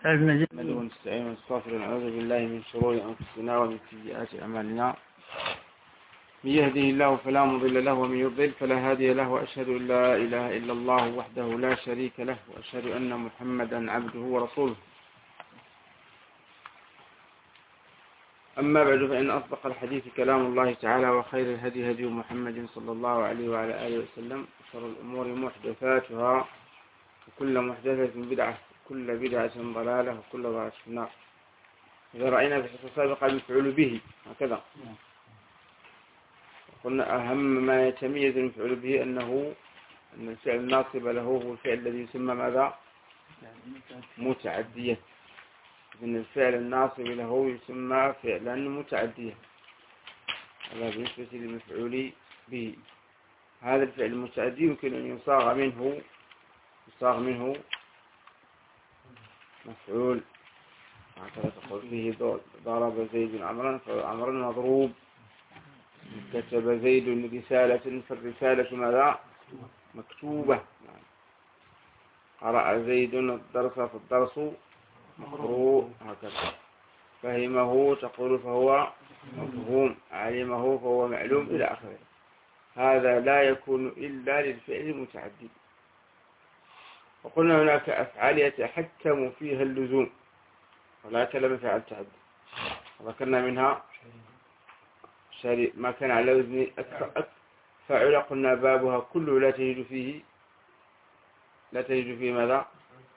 نحمده ونستعينه ونستغفره ونعوذ بالله من شرور أنفسنا ومن سيئات أعمالنا. من يهده الله فلا مضل له ومن يضلل فلا هادي له، وأشهد أن لا إله إلا الله وحده لا شريك له، وأشهد أن محمدا عبده ورسوله. أما بعد، فإن أصدق الحديث كلام الله تعالى، وخير الهدي هدي محمد صلى الله عليه وعلى آله وسلم، وشر الأمور محدثاتها، وكل محدثة بدعة، وكل بدعة ضلالة، وكل ضلالة في النار. إذا رأينا في الحصة السابقة المفعول به هكذا، قلنا أهم ما يتميز المفعول به أن الفعل الناصب له هو الفعل الذي يسمى ماذا؟ متعديا. إن الفعل الناصب له يسمى فعلا متعديا. هذا بالنسبة للمفعول به. هذا الفعل المتعدي يمكن أن يصاغ منه مفعول. هكذا تقول فيه ضرب زيد عمرا فعمرا مضروب. كتب زيد رسالة فالرسالة ماذا؟ مكتوبة. قرأ زيد الدرس فالدرس مقروء. هكذا. فهمه تقول فهو مفهوم. علمه فهو معلوم إلى آخره. هذا لا يكون إلا للفعل المتعدي. وقلنا هناك أفعال يتحكم فيها اللزوم ولا كلمة فعل تعدي، وذكرنا منها ما كان على وزن فعل. قلنا بابها كله لا تجد فيه ماذا؟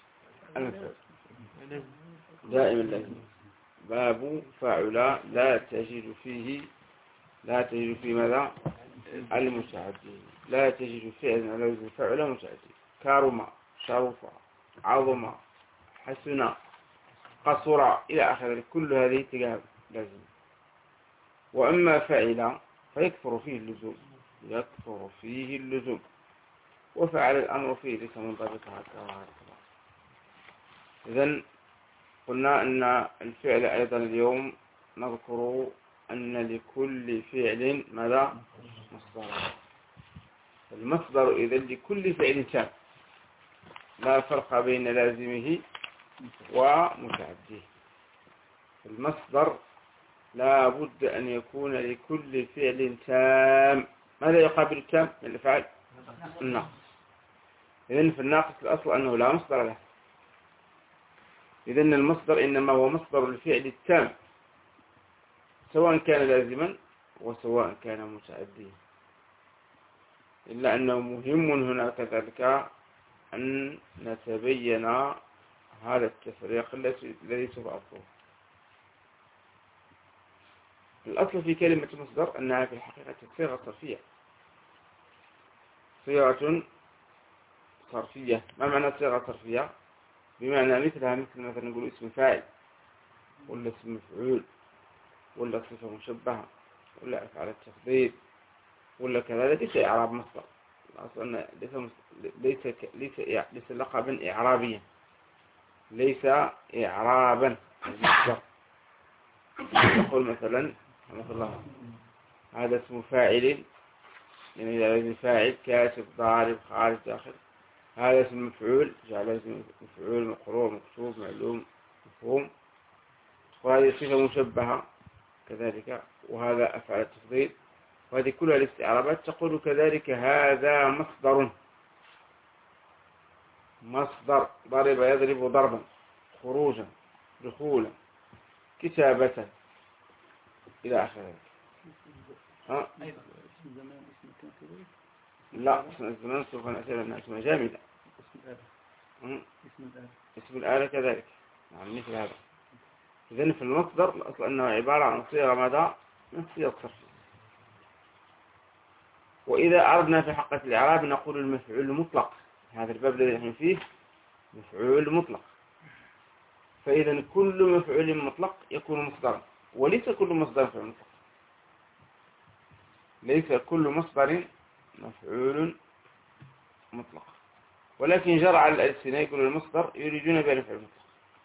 دائما لازم. باب فعل لا تجد فيه ماذا؟ المتعدي. لا تجد فعلا على وزن فعل متعدي. كرم، شرف، عظم، حسن، قصر إلى آخره. كل هذه تجاب لازم. وأما فعل فيكثر فيه اللزوم. وفعل الأمر فيه ليس منضبطا هكذا. إذن قلنا أن الفعل أيضا اليوم نذكر أن لكل فعل ماذا؟ مصدر. المصدر إذن لكل فعل تام، لا فرق بين لازمه ومتعديه. المصدر لا بد أن يكون لكل فعل تام. ماذا يقابل التام من الأفعال؟ الناقص. إذن في الناقص الأصل أنه لا مصدر له. إذن المصدر إنما هو مصدر الفعل التام، سواء كان لازما وسواء كان متعديا. إلا أنه مهم هنا كذلك أن نتبين هذا التفريق الذي سوف أذكره. الأصل في كلمة مصدر أنها في الحقيقة صيغة صرفية. ما معنى صيغة صرفية؟ بمعنى مثلا نقول اسم فاعل، ولا اسم مفعول، ولا صفة مشبهة، ولا أفعال التفضيل، ولا كذا. ليس إعراب مصدر. الأصل أن ليس لقبا إعرابيا، ليس إعرابا المصدر. نقول مثلا هذا اسم فاعل، يعني هذا فاعل كاتب ضارب خارج داخل. هذا اسم مفعول، جعل اسم مفعول مقروء مكتوب معلوم مفهوم. وهذه صفة مشبهة كذلك. وهذا أفعال التفضيل. وهذه كلها الاستعرابات. تقول كذلك هذا مصدر ضرب يضرب ضربا، خروجا، دخولا، كتابة إلى آخره. لا، اسم الزمان سوف نأتي لنا اسم جامدة. اسم الآلة كذلك. مثل هذا. إذن في المصدر الأصل أنه عبارة عن صيغة ماذا؟ من صيغ صرفية. وإذا أردنا في حقة الإعراب نقول المفعول المطلق. هذا الباب الذي نحن فيه مفعول مطلق. فإذا كل مفعول مطلق يكون مصدرا، وليس كل مصدر فعل مطلق. ليس كل مصدر مفعول مطلق، ولكن جرى على الألسنة يقول المصدر يريدون به الفعل المطلق.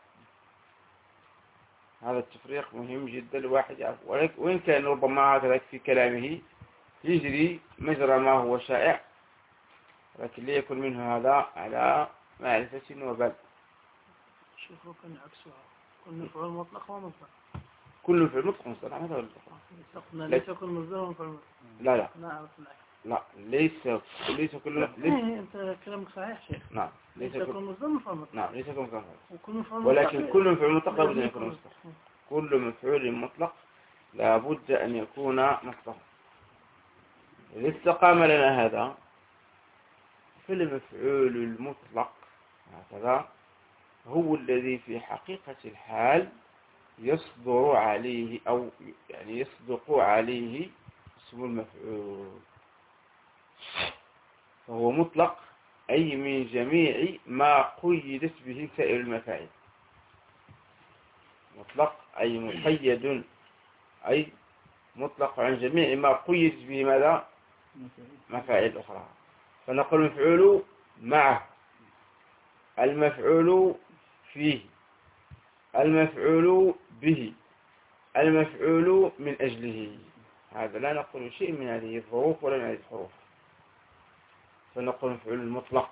هذا التفريق مهم جدا الواحد يعرف. وإن كان ربما هكذا في كلامه يجري مجرى ما هو شائع، لكن ليكن منه هذا على معرفة وبال. شوفوا كان عكسها، كل مفعول مطلق ومصدر. كل فعل مطلق مصدر، هذا هو ليس كل مصدر ومفعول. لا نعم. لا، ليس كل أنت كلامك صحيح شيخ. نعم، ليس كل مصدر ومفعول مطلق. نعم، ليس كل مفعول، وكل مفعول ولكن كل مفعول مطلق لابد أن يكون مصدر. مصدر. كل مفعول مطلق لابد أن يكون مصدر. إذا استقام لنا هذا، فالمفعول المطلق هكذا هو الذي في حقيقة الحال يصدر عليه، أو يعني يصدق عليه اسم المفعول، فهو مطلق أي من جميع ما قيدت به سائر المفاعيل. مطلق أي مقيد، أي مطلق عن جميع ما قيد به ماذا؟ مفاعيل أخرى. فنقول المفعول معه، المفعول فيه، المفعول به، المفعول من أجله. هذا لا نقول شيء من هذه الظروف ولا من هذه الحروف، فنقول المفعول المطلق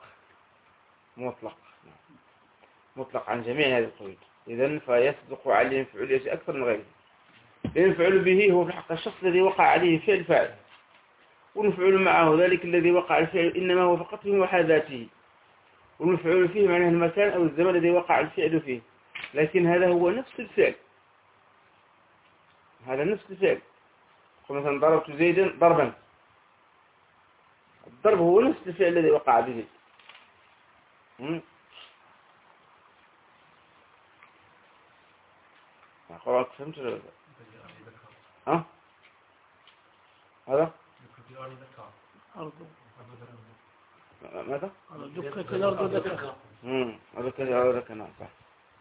مطلق عن جميع هذه القيود. إذن فيصدق عليه المفعول أكثر من غيره، لأن المفعول به هو في حق الشخص الذي وقع عليه فعل فاعل، والمفعول معه ذلك الذي وقع الفعل إنما هو فقط في محاذاته، والمفعول فيه معناه المكان أو الزمن الذي وقع الفعل فيه، لكن هذا هو نفس الفعل، هذا نفس الفعل. مثلا ضربت زيدا ضربا، الضرب هو نفس الفعل الذي وقع به. قرأت فهمت ولا لا؟ ها؟ هذا؟ ماذا؟ دكة الأرض دكة. دكة نعم صح.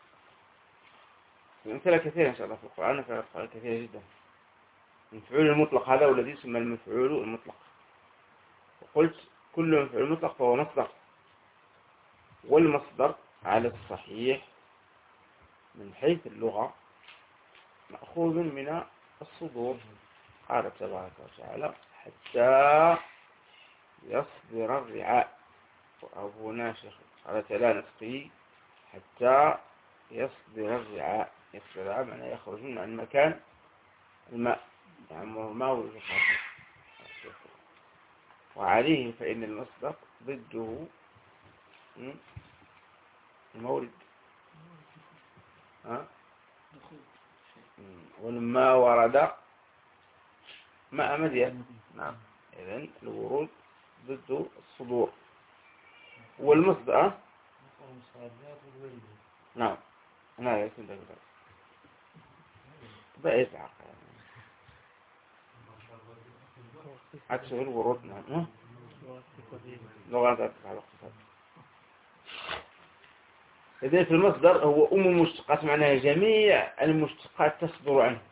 أمثلة كثيرة إن شاء الله في القرآن، كثيرة جدا. المفعول المطلق هذا هو الذي يسمى المفعول المطلق. وقلت كل مفعول مطلق فهو مصدر، والمصدر على الصحيح من حيث اللغة مأخوذ من الصدور. قال تبارك وتعالى حتى يصدر الرعاء، وأبونا شيخ قال لا نسقي حتى يصدر الرعاء. يصدر الرعاء معناه يخرج من المكان الماء، يعمر الماء ويخرج. وعليه فإن المصدر ضده المورد، ولما ورد ماء مدين. نعم، إذن الورود ضد الصدور. والمصدر نعم أنا يكون ذلك بعيد عقل عكسه الورود. نعم، لغة الاقتصاد. إذن في المصدر هو المشتقات، معناها جميع المشتقات تصدر عنه.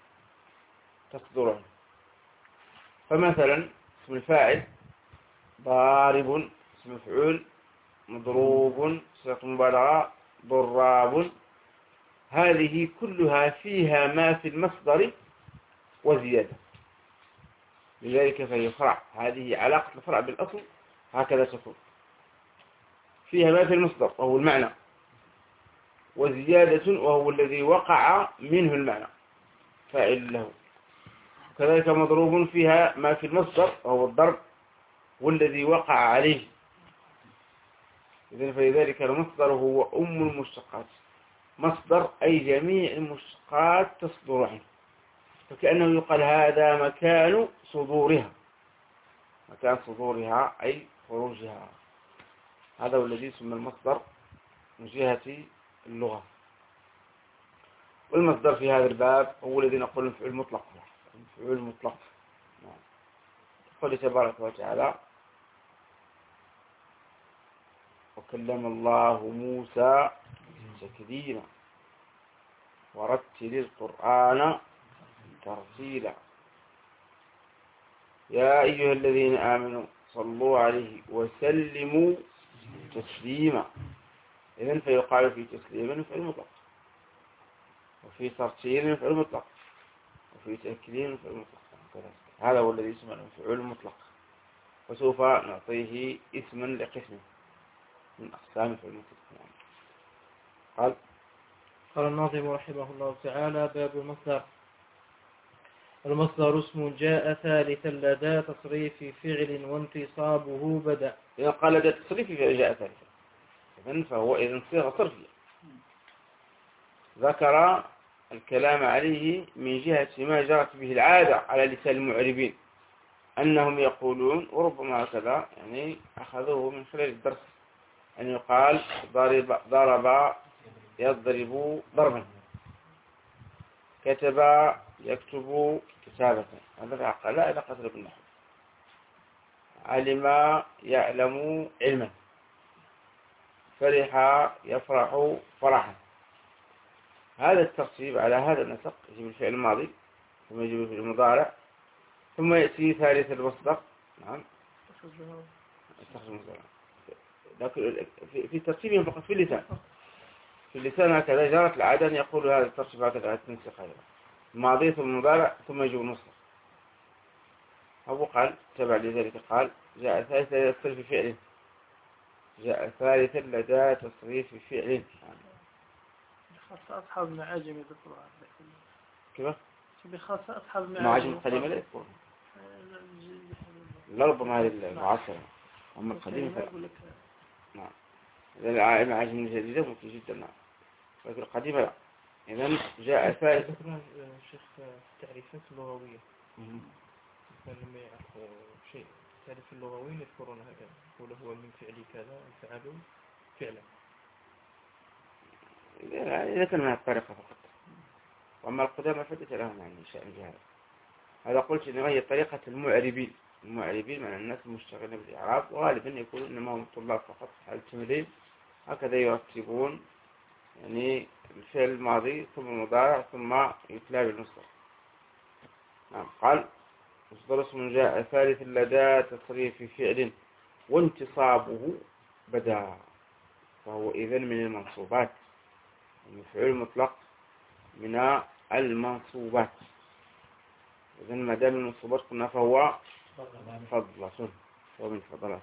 فمثلا اسم الفاعل ضارب، اسم مفعول مضروب، صيغة مبالغة ضراب، هذه كلها فيها ما في المصدر وزيادة، لذلك فهي فرع. هذه علاقة الفرع بالأصل هكذا تكون، فيها ما في المصدر وهو المعنى، وزيادة وهو الذي وقع منه المعنى فاعل له. كذلك مضروب فيها ما في المصدر وهو الضرب والذي وقع عليه. إذن فلذلك المصدر هو المشتقات. مصدر أي جميع المشتقات تصدر عنه، فكأنه يقال هذا مكان صدورها، أي خروجها. هذا هو الذي يسمى المصدر من جهة اللغة. والمصدر في هذا الباب هو الذي نقول المفعول المطلق. المفعول المطلق قال تبارك وتعالى وكلم الله موسى تكليما ورتل القرآن ترتيلا يا أيها الذين آمنوا صلوا عليه وسلموا تسليما. إذن فيقال في تسليما مفعول مطلق، وفي ترتيل مفعول مطلق، وفي تكليم مفعول مطلق. هذا هو الذي يسمى المفعول المطلق، وسوف نعطيه اسما لقسمه من أقسام مفعول مطلق. قال قال الناظم رحمه الله تعالى: باب المصدر. المصدر اسم جاء ثالثا لدى تصريف فعل وانتصابه بدأ. إذا قال لدى تصريف جاء ثالثا إذن فهو إذن صيغة صرفية، ذكر الكلام عليه من جهة ما جرت به العادة على لسان المعربين أنهم يقولون، وربما هكذا يعني أخذوه من خلال الدرس، أن يقال ضرب يضرب ضربا، كتب يكتب كتابة، هذا لا علاقة بالنحو. علم يعلم علما، فرح يفرح فرحا. هذا الترتيب على هذا النسق يجب الفعل الماضي، ثم يجب الفعل المضارع، ثم يأتي ثالث المصدر. نعم، لكن في ترتيبهم فقط في اللسان. في اللسان هكذا جرت العادة أن يقول هذا الترتيب هكذا التنسيق هذا الماضي ثم المضارع ثم يجب المصدر. أبو قال تبع لذلك قال: جاء ثالثا لدى تصريف فعل، جاء ثالثا لدى تصريف فعل. خاصة أصحاب المعاجم يذكرها. كيف؟ بخاصة أصحاب المعاجم القديمة لا يذكرها، لا ربما هذه المعاصرة، أما القديمة فلا. نعم، المعاجم الجديدة ممكن جدا، نعم، لكن القديمة لا. إذن جاء ثالث. ذكرنا الشيخ التعريفات اللغوية، لما يعرفوا شيء التعريف اللغوي يذكرون هذا، يقول هو من فعل كذا فعله فعلا. إذا كان من الطريقة فقط، وأما القدامى فدت لهم عن شأن جهاز. هذا قلت إنه هي طريقة المعربين من الناس المشتغلين بالإعراب، وغالبا يقولون إنما هم طلاب فقط حال التمرين، هكذا يرتبون يعني الفعل الماضي ثم المضارع ثم يتلى بالمصدر. نعم، قال: مصدر اسم جاء ثالث لدى تصريف فعل وانتصابه بدا، فهو إذن من المنصوبات، المفعول المطلق من المنصوبات. إذن ما دام المنصوبات قلنا فهو فضلة، هو من فضلات.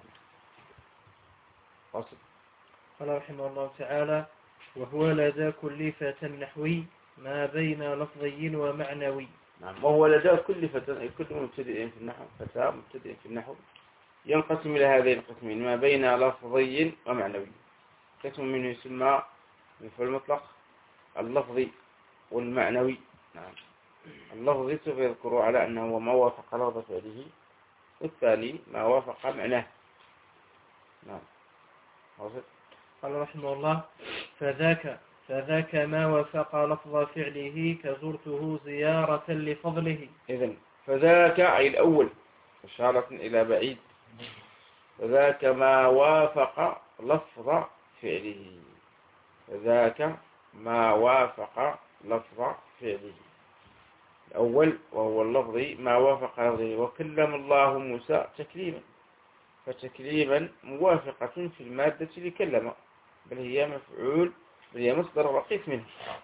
قال رحمه الله تعالى: وهو لدى كل فتى نحوي ما بين لفظي ومعنوي. نعم، وهو لدى كل مبتدئ في النحو، فتاة مبتدئ في النحو ينقسم إلى هذين القسمين: ما بين لفظي ومعنوي. قسم منه يسمى المفعول المطلق اللفظي والمعنوي. نعم، اللفظي سوف يذكر على أنه ما وافق لفظ فعله، والثاني ما وافق معناه. نعم، واضح. قال رحمه الله: فذاك ما وافق لفظ فعله كزرته زيارة لفضله. إذن فذاك أي الأول إشارة إلى بعيد، فذاك ما وافق لفظ فعله، فذاك ما وافق لفظ فعله الأول وهو اللفظي ما وافق لفظه. وكلم الله موسى تكليما، فتكليما موافقة في المادة لكلم، بل هي مفعول، بل هي مصدر رقيق منه.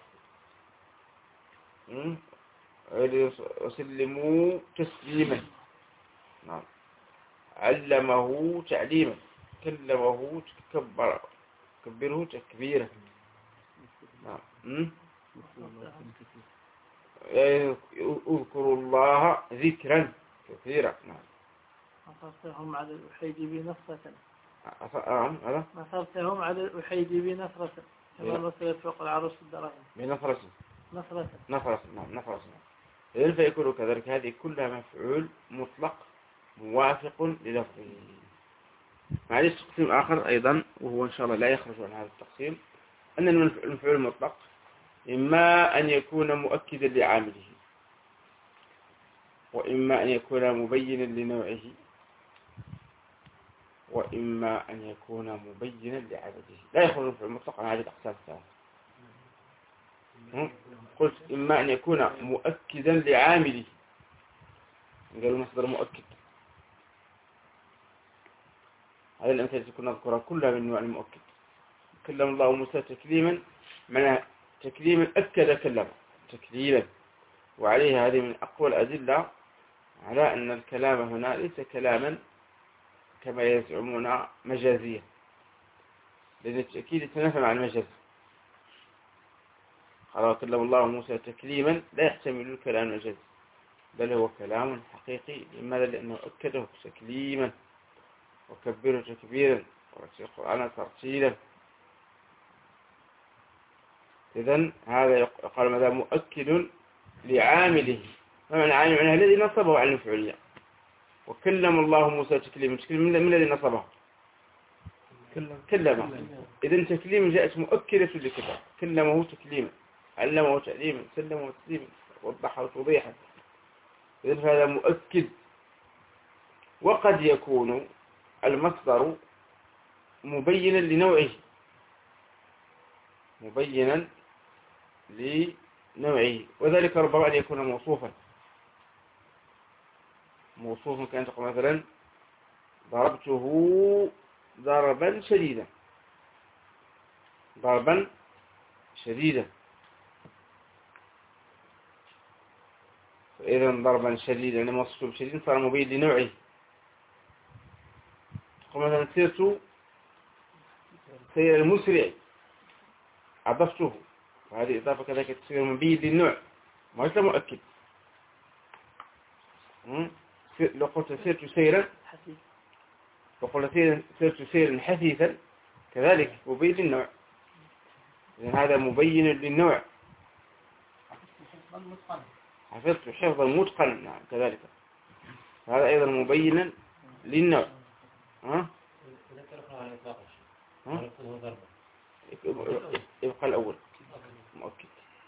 وسلموا تسليما. نعم، علمه تعليما، كلمه كبره تكبيرا. نعم، اذكروا الله ذكرا كثيرا. نعم، نصرتهم على الأحيدي نصرة. هذا نصرتهم على الأحيدي نصرة، كما نصرت فوق العروس الدراهم بنصرة. نصرة. نعم، نصرة. إذن فيكون كذلك. هذه كلها مفعول مطلق موافق للفظه. معلش تقسيم آخر أيضا، وهو إن شاء الله لا يخرج عن هذا التقسيم، أن المفعول المطلق إما أن يكون مؤكدا لعامله، وإما أن يكون مبينا لنوعه، وإما أن يكون مبينا لعدده. لا يخرج المفعول المطلق عن هذه الأقسام الثلاثة. قلت إما أن يكون مؤكدا لعامله، قالوا مصدر مؤكد. هذه الأمثلة التي كنا نذكرها كلها من نوع المؤكد. كلم الله موسى تكليما، معنى تكليما أكد كلمه تكليما، وعليه هذه من أقوى الأدلة على أن الكلام هنا ليس كلاما كما يزعمون مجازيا، لأن التأكيد يتنافى مع المجاز. قال كلم الله موسى تكليما لا يحتمل الكلام المجازي، بل هو كلام حقيقي. لماذا؟ لأنه أكده تكليما وكبره تكبيرا ورتل القرآن ترتيلا. إذن هذا يقال ماذا؟ مؤكد لعامله. ما معنى عامل؟ معنى الذي نصبه على المفعولية. وكلم الله موسى تكليما، من الذي نصبه؟ كلمه. إذن تكليم جاءت مؤكدة لكذا، كلمه تكليما، علمه تعليما، سلمه تسليما، وضحه توضيحا. إذن هذا مؤكد. وقد يكون المصدر مبينا لنوعه، مبينا لنوعه، وذلك ربما أن يكون موصوفا. موصوف كان تقول مثلا ضربته ضربا شديدا، ضربا شديدا. فإذا ضربا شديدا يعني موصوف شديد صار مبين لنوعه. تقول مثلا سيرت سير المسرع أضفته، وهذه إضافة كذلك تصير مبين للنوع، ما ليس مؤكد. لو قلت سيرت سيرا، لو قلت سيرت سيرا حثيثا كذلك مبين للنوع. إذن هذا مبين للنوع. حفظت حفظا متقنا، نعم كذلك، هذا أيضا مبينا للنوع. يبقى الأول مؤكد،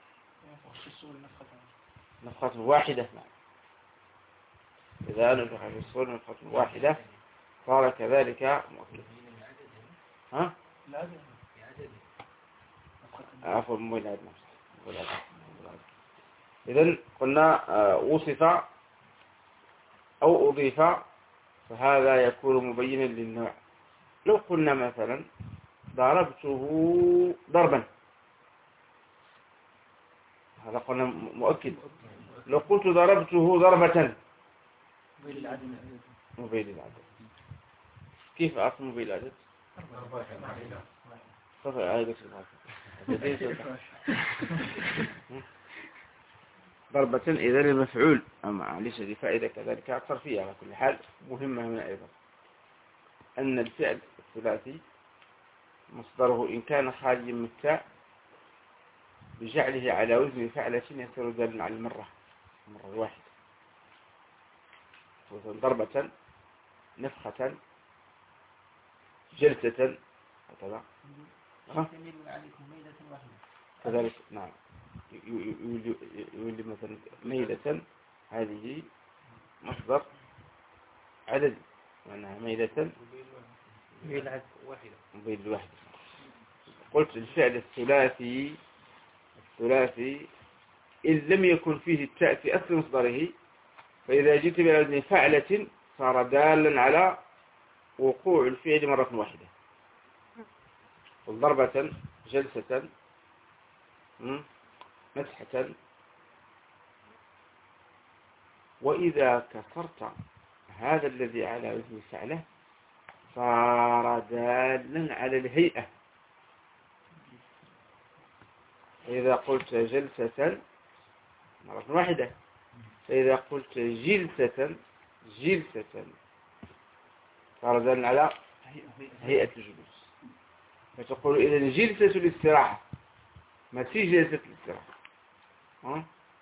نفخة واحدة. نعم، إذا نفخ في الصور نفخة واحدة صار كذلك مؤكد. عفوا مبين عدنا. إذن قلنا وصف أو أضيف فهذا يكون مبينا للنوع. لو قلنا مثلا ضربته ضربا، هذا قلنا مؤكد. لو قلت ضربته ضربة مبين للعدد. كيف أصل مبين للعدد؟ ضربة إذا المفعول. معلش هذه فائدة كذلك أكثر فيها. على كل حال مهمة هنا أيضا أن الفعل الثلاثي مصدره إن كان خاليا من التاء بجعله على وزن فعلة يصير دالا على المرة واحدة. ضربة، نفخة، جلسة، هكذا. كذلك نعم، يولي مثلا ميلة، هذه مصدر عدد، معناها ميلة مبين الواحدة. قلت الفعل الثلاثي إن لم يكن فيه التاء في أصل مصدره، فإذا جئت بوزن فعلة صار دالا على وقوع الفعل مرة واحدة. ضربة، جلسة، مسحة. وإذا كسرت هذا الذي على وزن فعله صار دالا على الهيئة. إذا قلت جلسة مرة واحدة، فإذا قلت جلسة صار دالا على هيئة الجلوس. فتقول إذا جلسة الاستراحة ما في جلسة الاستراحة.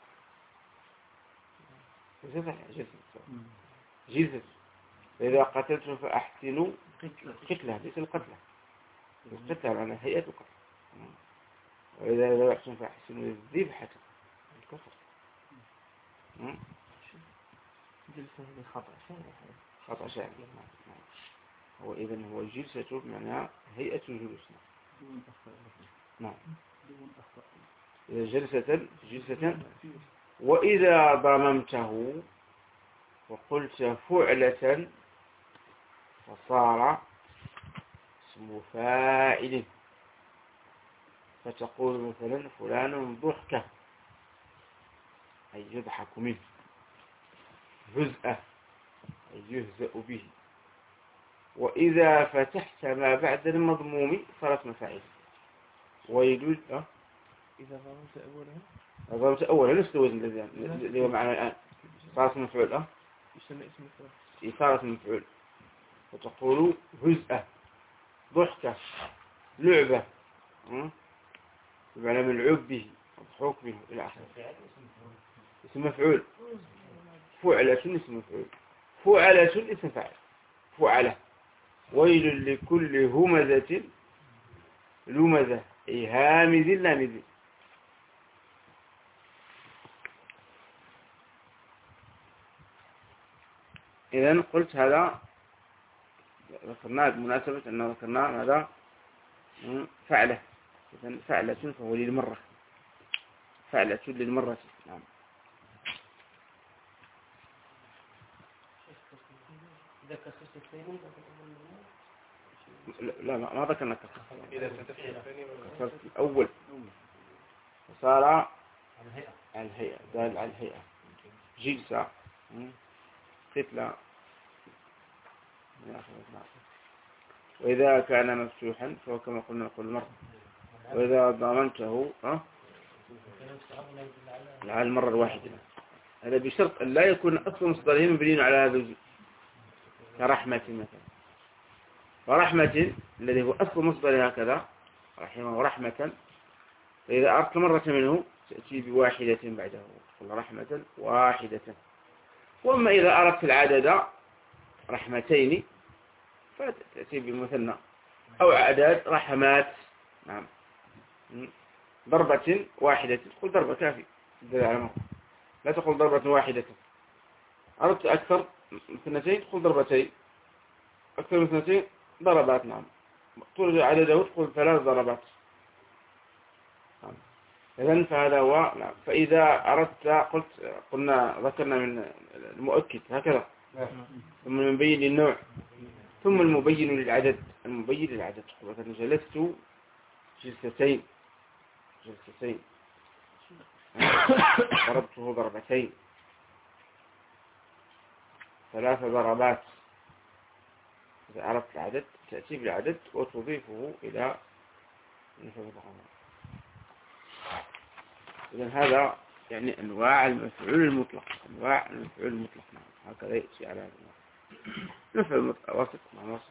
جلسة. فإذا قتلت فأحسنوا قتلة، ليس القتلة. القتلة معنى هيئة القتل. وإذا ذبحتم فأحسنوا الذبحة، الكفر. جلسة خطأ شائع. هو إذن هو جلسة معناها هيئة الجلوس. نعم، إذا جلسة. وإذا ضممته وقلت فعلة فصار اسم فاعل. فتقول مثلا فلان ضحكة، أي يضحك منه. هزءة، أي يهزأ به. وإذا فتحت ما بعد المضموم صارت مفاعيل. ويجوز إذا ضربت أولها ضربت أولها نفس الوزن اللي هو معنا الآن صار اسم مفعول يسمى اسم مفعول. صار اسم مفعول. وتقول هزءة، ضحكة، لعبة، بمعنى ملعوب به، مضحوك به إلى آخره. اسم مفعول. فعلة اسم مفعول. فعلة اسم فاعل. فعلة. ويل لكل همزة لمزة أي هامز لامز. إذن قلت هذا ذكرناه بمناسبة أنه ذكرناه ماذا فعلة. إذن فعلة فهو للمرة، فعلة للمرة. نعم. لا ما ذكرنا كسرت الأول وصار على الهيئة، دال على الهيئة، جلسة، قتلة. وإذا كان مفتوحا فهو كما قلنا كل مرة. وإذا ضمنته على المرة الواحدة. هذا بشرط أن لا يكون أصل مصدره مبني على هذا الوجه، كرحمة مثلا. ورحمة الذي هو أصل مصدره هكذا رحمه ورحمة، فإذا أردت مرة منه تأتي بواحدة بعده، تقول رحمة واحدة. وأما إذا أردت العدد رحمتين فتأتي بالمثنى، أو أعداد رحمات. نعم. ضربة واحدة تقول ضربة كافي، لا تقول ضربة واحدة. أردت أكثر من اثنتين تقول ضربتين، أكثر من اثنتين ضربات. نعم. طول عدده تقول 3 ضربات. إذن فهذا هو. نعم. فإذا أردت قلنا ذكرنا من المؤكد هكذا، ثم المبين للنوع، ثم المبين للعدد. المبين للعدد تقول مثلا جلست جلستين، ضربته ضربتين، 3 ضربات. إذا عرفت العدد تأتي بالعدد وتضيفه إلى المفعول. إذن هذا يعني أنواع المفعول المطلق. أنواع المفعول المطلق. نعم. هكذا يأتي على هذا المفعول وسط مع وسط.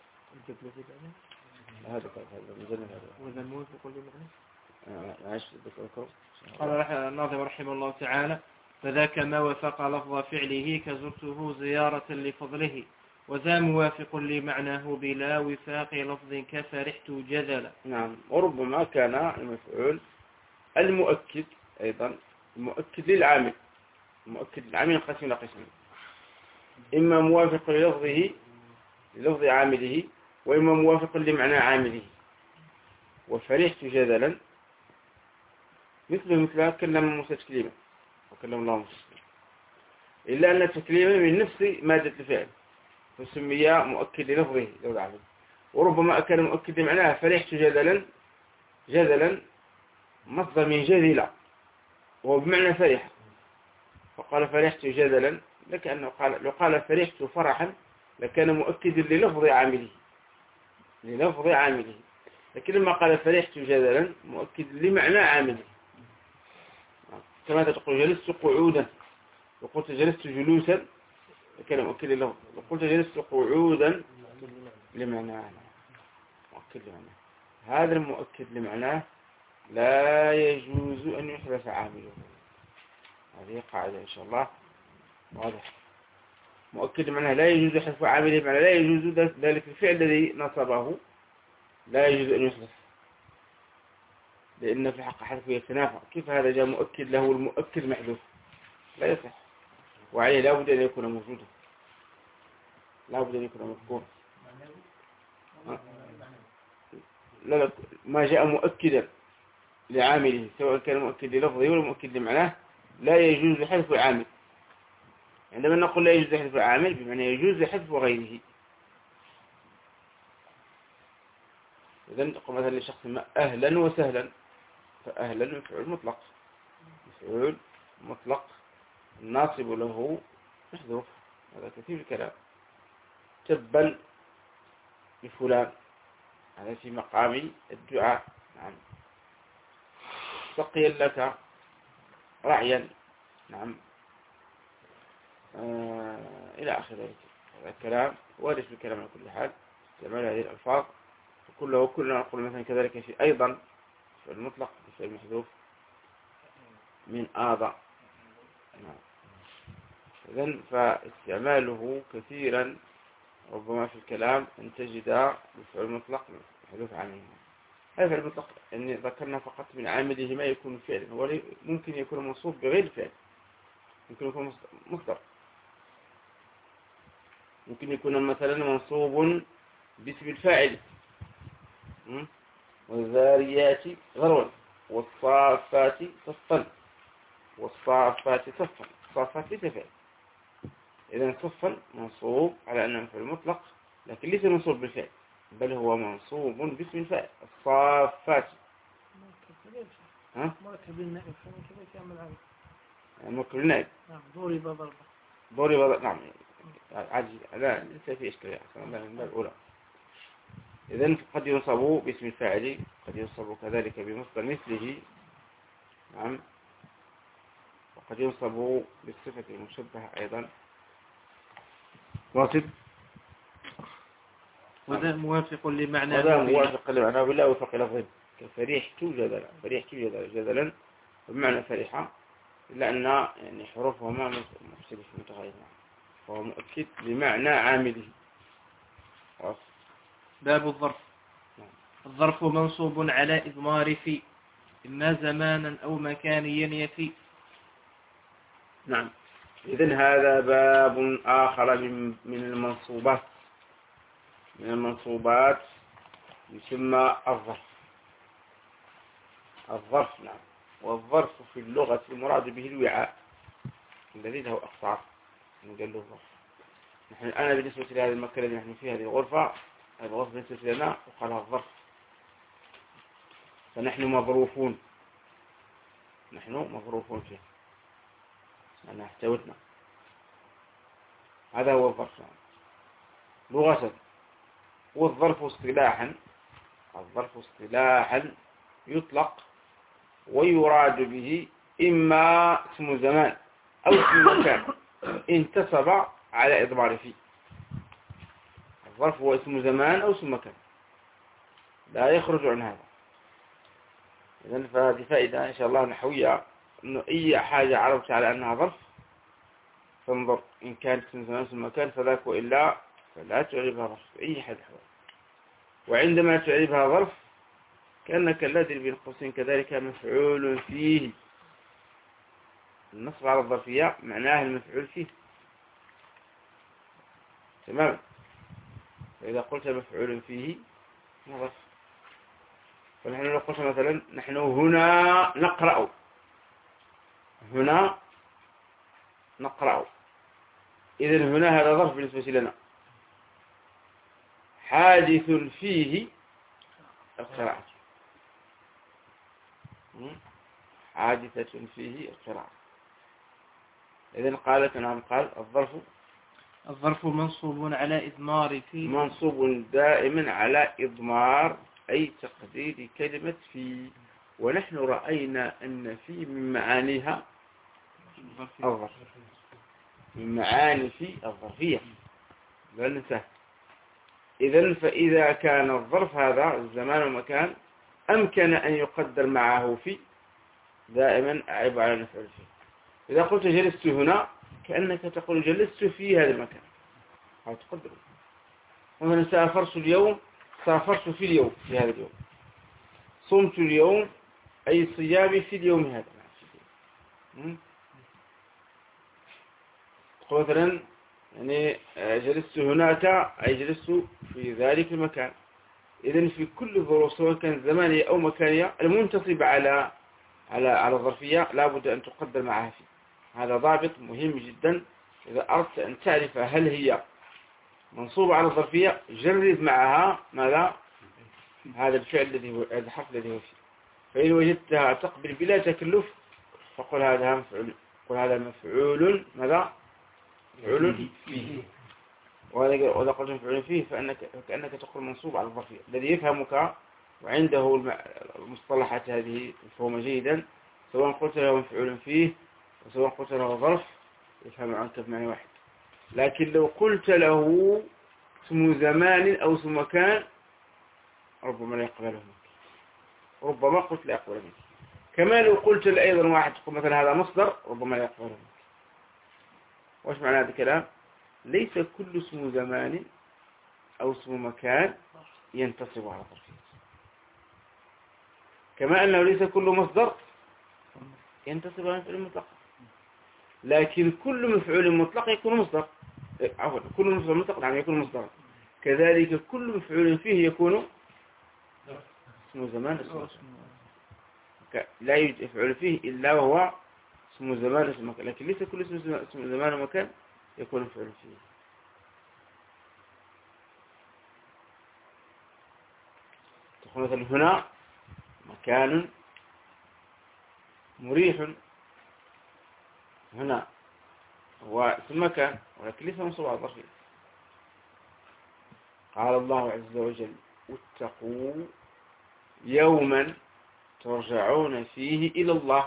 هذا مجرد هذا. وإذا الموافق لمعنى قال الناظم رحمه الله تعالى: فذاك ما وافق لفظ فعله كزرته زيارة لفضله، وذا موافق لمعناه بلا وفاق لفظ كفرحت جذلا. نعم. وربما كان المفعول المؤكد أيضا المؤكد للعامل. المؤكد للعامل ينقسم إلى قسمين: إما موافق للفظ عامله، وإما موافق لمعنى عامله. وفرحت جدلا مثل كلم موسى تكليما، وكلم الله موسى تكليما، إلا أن التكليم من نفس مادة الفعل فسمي مؤكد للفظه لو العامل. وربما كان مؤكد لمعناه. فرحت جدلا مصدر من جدلا وهو بمعنى فرح، فقال فرحت جدلا، لكأنه لو قال فرحت فرحا لكان مؤكد للفظ عامله. لكن لما قال فرحت جدلا مؤكد لمعنى عامله. كما تقول جلست قعودا، وقلت جلست جلوسا لكان مؤكد للفظ، وقلت جلست قعودا لمعنى مؤكد لمعنى. هذا المؤكد لمعناه لا يجوز أن يحذف عامله. هذه قاعدة إن شاء الله واضح. مؤكد معناه لا يجوز حذف عامله، بمعنى لا يجوز ذلك الفعل الذي نصبه لا يجوز أن يحذف، لأن في حق حذفه يتنافى. كيف هذا جاء مؤكد له المؤكد محذوف؟ لا يصح، وعليه لا بد أن يكون موجودا، لا بد أن يكون مذكورا. لا ما جاء مؤكدا لعامله سواء كان مؤكد للفظه ولا مؤكد لمعناه لا يجوز حذف العامل. عندما نقول لا يجوز حذف العامل بمعنى يجوز حذف غيره. إذن تقول مثلا لشخص ما أهلا وسهلا، فأهلا مفعول مطلق الناصب له محذوف، هذا كثير الكلام. تبا لفلان، هذا في مقام الدعاء. نعم. سقيا لك رعيا. نعم. إلى آخر ذلك. هذا الكلام وارد في الكلام على كل حال، استعمال هذه الألفاظ وكلنا نقول مثلا كذلك في أيضا في المطلق في المحذوف من آضاء. نعم. إذن فاستعماله كثيرا ربما في الكلام أن تجد بالفعل المطلق محذوف عنه. هذا الفعل المطلق أن ذكرنا فقط من عامله ما يكون فعلا، هو ممكن يكون منصوب بغير فعل، ممكن يكون مصدر، ممكن يكون مثلا منصوب باسم الفاعل، والذاريات ذروا والصافات صفا والصافات صفا. الصافات ليس فعل، إذن صفا منصوب على أنه فعل مطلق لكن ليس منصوب بالفعل، بل هو منصوب باسم الفاعل الصافات. مركب النائب كذا كامل عنه. مركب النائب. نعم. ضرب ضربة. ضرب. نعم. عاجز. لا ليس في إشكالية أصلا من باب أولى. إذن قد ينصب باسم الفاعل، قد ينصب كذلك بمصدر مثله. نعم. وقد ينصب بالصفة المشبهة أيضا. واصب. وذا موافق لمعناه. وذا موافق لمعناه بالله وفق لفظه كفرحت جدلا. فرحت جدلا بمعنى فرحة، إلا أن يعني حروفها ما مختلف متغير، فهو مؤكد لمعنى عامله. باب الظرف. الظرف منصوب على إضمار في، إما زمانا أو مكانيا يفي. نعم. إذن هذا باب آخر من المنصوبات، من المنصوبات يسمى الظرف. الظرف. نعم. والظرف في اللغة المراد به الوعاء الذي له أقطار، نقول له الظرف. نحن الآن بالنسبة لهذه المكان الذي نحن فيها هذه الغرفة، هذه الغرفة بالنسبة لنا وقالها الظرف، فنحن مظروفون، نحن مظروفون فيها لأنها احتوتنا. هذا هو الظرف لغة. والظرف اصطلاحا، الظرف اصطلاحا يطلق ويراد به إما اسم زمان أو اسم مكان انتصب على إضمار فيه. الظرف هو اسم زمان أو اسم مكان، لا يخرج عن هذا. إذن فهذه فائدة إن شاء الله نحوية، أنه أي حاجة عرفت على أنها ظرف فانظر إن كانت اسم زمان اسم مكان فذاك، وإلا فلا تعربها ظرف أي حد حوال. وعندما تعربها ظرف كأنك الذي بين قوسين كذلك مفعول فيه. النصب على الظرفية معناه المفعول فيه، تمام. فإذا قلت مفعول فيه ظرف. فنحن لو قلت مثلا نحن هنا نقرأ، هنا نقرأ، إذن هنا هذا ظرف بالنسبة لنا. حادث فيه القراءة، حادثة فيه القراءة. إذن قالت نعم قال الظرف منصوب على إضمار في، منصوب دائما على إضمار أي تقدير كلمة في. ونحن رأينا أن في من معانيها الظرف، من معاني في الظرفية لا ننساه. إذن فإذا كان الظرف هذا الزمان والمكان أمكن أن يقدر معه في، دائما أعيب على نفعل فيه. إذا قلت جلست هنا كأنك تقول جلست في هذا المكان، هذا تقدر. ومن سافرت اليوم، سافرت في اليوم، في هذا اليوم. صمت اليوم أي صيامي في اليوم هذا. تقول مثلا يعني جلست هناك أي جلست في ذلك المكان. إذن في كل الظروف سواء كانت زمانية أو مكانية المنتصب على الظرفية لابد أن تقدر معها في. هذا ضابط مهم جدا. إذا أردت أن تعرف هل هي منصوبة على الظرفية جرب معها ماذا؟ هذا الفعل الذي هو هذا الحرف الذي هو فيه. فإن وجدتها تقبل بلا تكلف فقل هذا مفعول، قل هذا مفعول ماذا؟ مفعول فيه. وإذا قلت مفعول فيه فكأنك تقول منصوب على الظرفية. الذي يفهمك وعنده المصطلحات هذه مفهومة جيدا، سواء قلت له مفعول فيه وسواء قلت له ظرف يفهم عنك بمعنى واحد. لكن لو قلت له اسم زمان أو اسم مكان ربما لا يقبله منك، ربما قلت لا يقبله منك. كما لو قلت أيضا واحد تقول مثلا هذا مصدر ربما لا يقبله منك. وش معنى هذا الكلام؟ ليس كل اسم زمان أو اسم مكان ينتصب على ظرفية، كما أنه ليس كل مصدر ينتصب على مفعول مطلق. لكن كل مفعول مطلق يكون مصدر، عفوا كل مفعول مطلق يعني يكون مصدر. كذلك كل مفعول فيه يكون اسم زمان اسم مكان. لا يوجد مفعول فيه إلا وهو اسم زمان اسم مكان، لكن ليس كل اسم زمان ومكان يكون مفعول فيه. تقول مثلا هنا مكان مريح، هنا هو اسم مكان ولكن ليس منصوب على الظرفية. قال الله عز وجل واتقوا يوما ترجعون فيه إلى الله.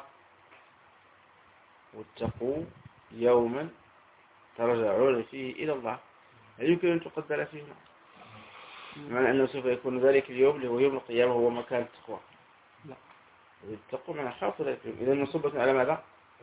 واتقوا يوما ترجعون فيه إلى الله، هل يمكن أن تقدر فيه؟ معنى أنه سوف يكون ذلك اليوم اللي هو يوم القيامة هو مكان التقوى. لا، اتقوا من خاف ذلك اليوم. إذا منصوبة على ماذا؟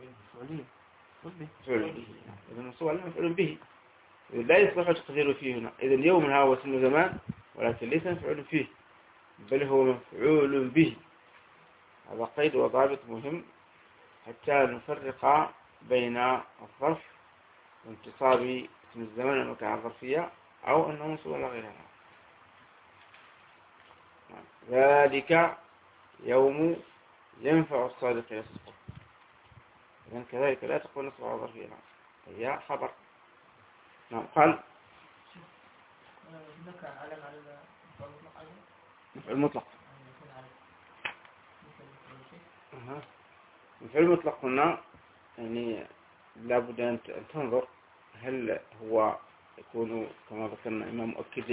مفعول به. إذا منصوب على مفعول به، لا يصلح تقديره فيه هنا. إذا اليوم هو اسم زمان ولكن ليس مفعول فيه بل هو مفعول به. هذا قيد وضابط مهم حتى نفرق بين الظرف وانتصاب اسم الزمان والمكان الظرفية أو أنه منصوب على غيرها. ذلك يوم ينفع الصادقين صدقهم. إذن كذلك لا تقول نصب على ظرفية، هي خبر. نعم. قال المطلق. المفعول المطلق هنا يعني لابد أن تنظر هل هو يكون كما ذكرنا إما مؤكد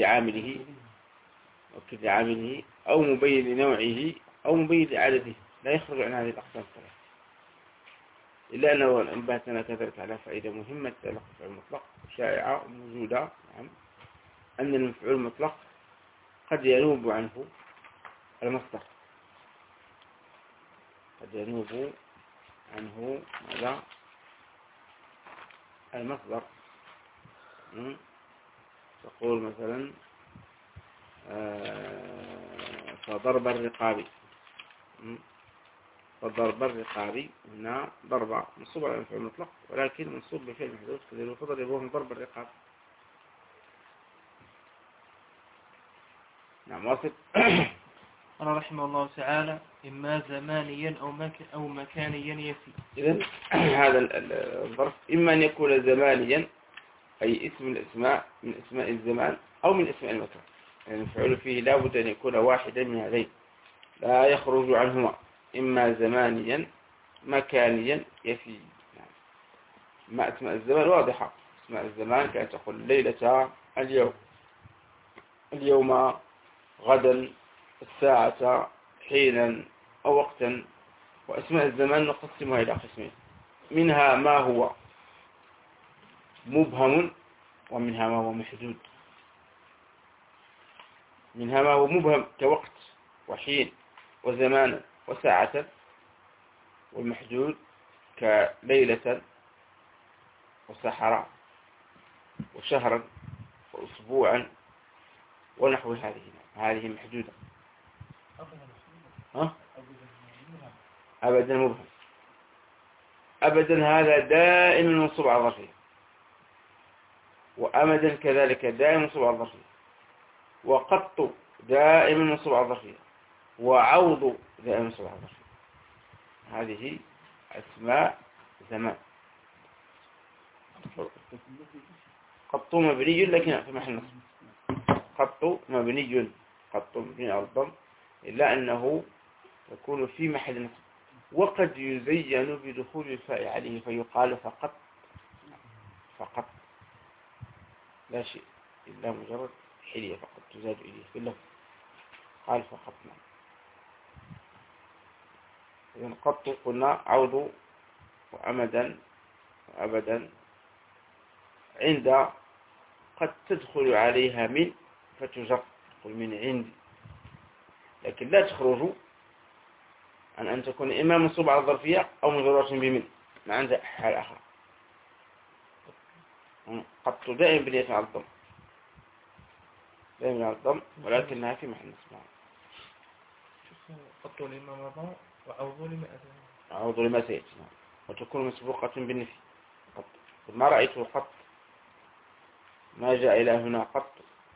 لعامله أو مبين لنوعه أو مبين لعدده، لا يخرج عن هذه الأقسام الثلاثة. إلا أنه انبهتنا كذلك على فائدة مهمة تتعلق بالمفعول المطلق شائعة وموجودة، نعم، أن المفعول المطلق قد ينوب عنه المصدر، قد ينوب عنه ماذا؟ المصدر. تقول مثلا فضرب الرقاب، فضرب الرقاب هنا ضرب منصوب على المفعول المطلق ولكن منصوب بفعل محذوف تقديره فضربوهم ضرب الرقاب. نعم. واصل. قال رحمه الله تعالى إما زمانيا أو مكانيا يفي. إذن هذا الظرف إما أن يكون زمانيا أي اسم الأسماء من أسماء الزمان أو من أسماء المكان، يعني المفعول فيه لا بد أن يكون واحدا من هذين لا يخرج عنهما، إما زمانيا مكانيا يفي. يعني ما أسماء الزمان واضحة، أسماء الزمان كانت تقول ليلة اليوم، اليوم غدا، الساعة حينا أو وقتا. وأسماء الزمان نقسمها إلى قسمين، منها ما هو مبهم ومنها ما هو محدود. منها ما هو مبهم كوقت وحين وزمان وساعة، والمحدود كليلة وسحرة وشهرا وأسبوعا ونحو هذه محدودة. أبدا مبهم، أبدا هذا دائما منصوب على الظرفية، وأمدا كذلك دائما منصوب على الظرفية، وقط دائما منصوب على الظرفية، وعوض دائما منصوب على الظرفية. هذه أسماء زمان. قط مبني لكن في محل نصب، قط مبني على الضم إلا أنه يكون في محل نصب، وقد يزين بدخول الفاء عليه فيقال فقط لا شيء إلا مجرد حلية فقط تزاد إليه في اللفظ، قال فقط. إذن قط قلنا عوض وأمدا وأبدا. عند قد تدخل عليها من فتجر، تقول من عندي، لكن لا تخرج عن أن تكون إما منصوبة على الظرفية أو مجرورة بمن، ما عندها حال آخر. قط دائما بنية على الضم، دائما على الضم، ولكنها في محل نصب. قط لما مضى وعوض لما أتى. عوض لما سيأتي، وتكون مسبوقة بالنفي. قط ما رأيته قط، ما جاء إلى هنا قط.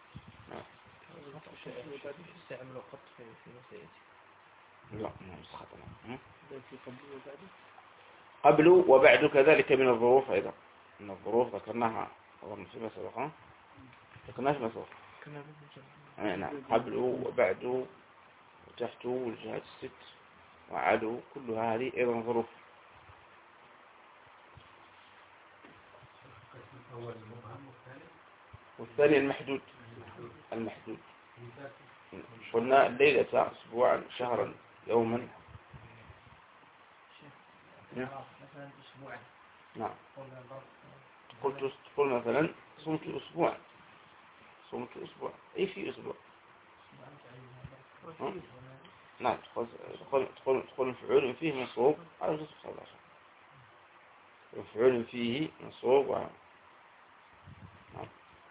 استعملوا قط في مسائل. لا قبل وبعد كذلك من الظروف أيضا. من الظروف ذكرناها أظن فيما سبق، ذكرناها فيما سبق. نعم، قبل وبعد وتحت والجهات الست وعدو، كلها هذه أيضا ظروف. والثاني المحدود. المحدود قلنا ليلة، أسبوعا، شهرا، يوما. نعم. تقول مثلا صمت أسبوعا، صمت أسبوع، أي في أسبوع. نعم. تقول مفعول فيه منصوب على جزء 19، مفعول فيه منصوب نعم.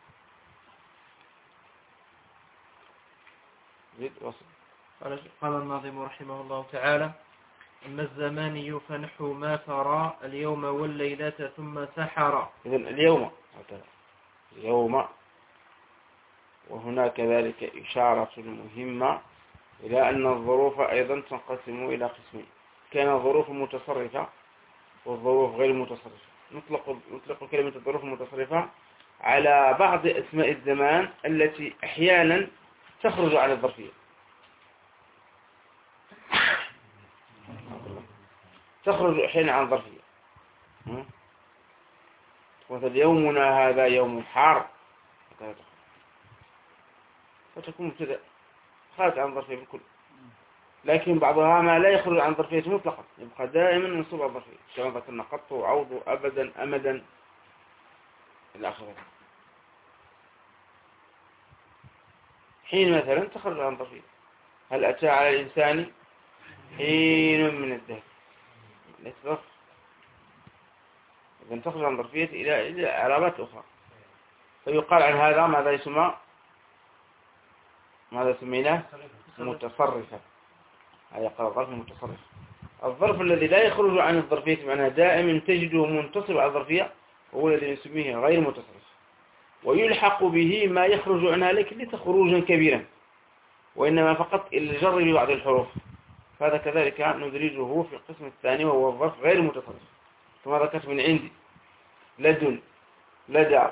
زيد وصل. قال الناظم رحمه الله تعالى: أما الزماني فنحو ما ترى اليوم والليلة ثم سحر. إذن اليوم اليوم، وهنا كذلك إشارة مهمة إلى أن الظروف أيضا تنقسم إلى قسمين. كان الظروف متصرفة والظروف غير متصرفة. نطلق كلمة الظروف المتصرفة على بعض أسماء الزمان التي أحيانا تخرج عن الظرفية، تخرج أحيانا عن الظرفية. مثل يومنا هذا يوم حار، فتكون مبتدأ خارج عن ظرفية بالكل. لكن بعضها ما لا يخرج عن ظرفية مطلقا، يبقى دائما منصوب على الظرفية، كما ذكرنا قط وعوض أبدا أمدا إلى آخره. حين مثلا تخرج عن ظرفية، هل أتى على الإنسان حين من الدهر، ليس ظرف، إذن تخرج عن ظرفية إلى إعرابات أخرى. فيقال عن هذا ماذا يسمى، ماذا سميناه؟ متصرفا. هذا قال الظرف المتصرف. الظرف الذي لا يخرج عن الظرفية معناها دائما تجده منتصب على الظرفية، هو الذي نسميه غير متصرف، ويلحق به ما يخرج عنها لكن ليس خروجا كبيرا، وإنما فقط الجر ببعض الحروف. هذا كذلك ندرجه في القسم الثاني، وهو الظرف غير متصرف. ثم ذكرت من عندي، لدن، لدى،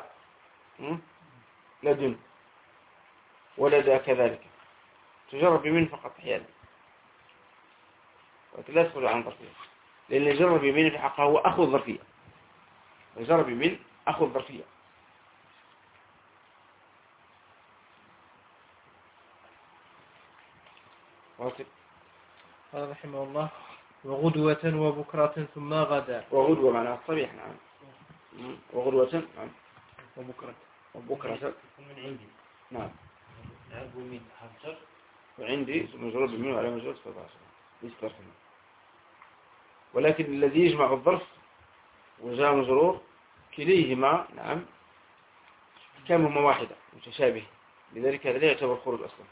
لدن، ولدى كذلك تجر بمن فقط أحيانا، ولكن لا تخرج عن ظرفية، لأن الجر بمن في حقه هو أخو الظرفية. الجر بمن أخو الظرفية. قال رحمه الله: وغدوة وبكرة ثم غدا. وغدوة معناها الصبيح. نعم. وغدوة نعم. وبكرة من عندي. نعم. عرب من حجر. وعندي مجرور بمن وعلى مجرور 17 ولكن الذي يجمع الظرف وجاء مجرور كليهما نعم كانهما واحدة متشابه، لذلك هذا لا يعتبر خروج أصلا.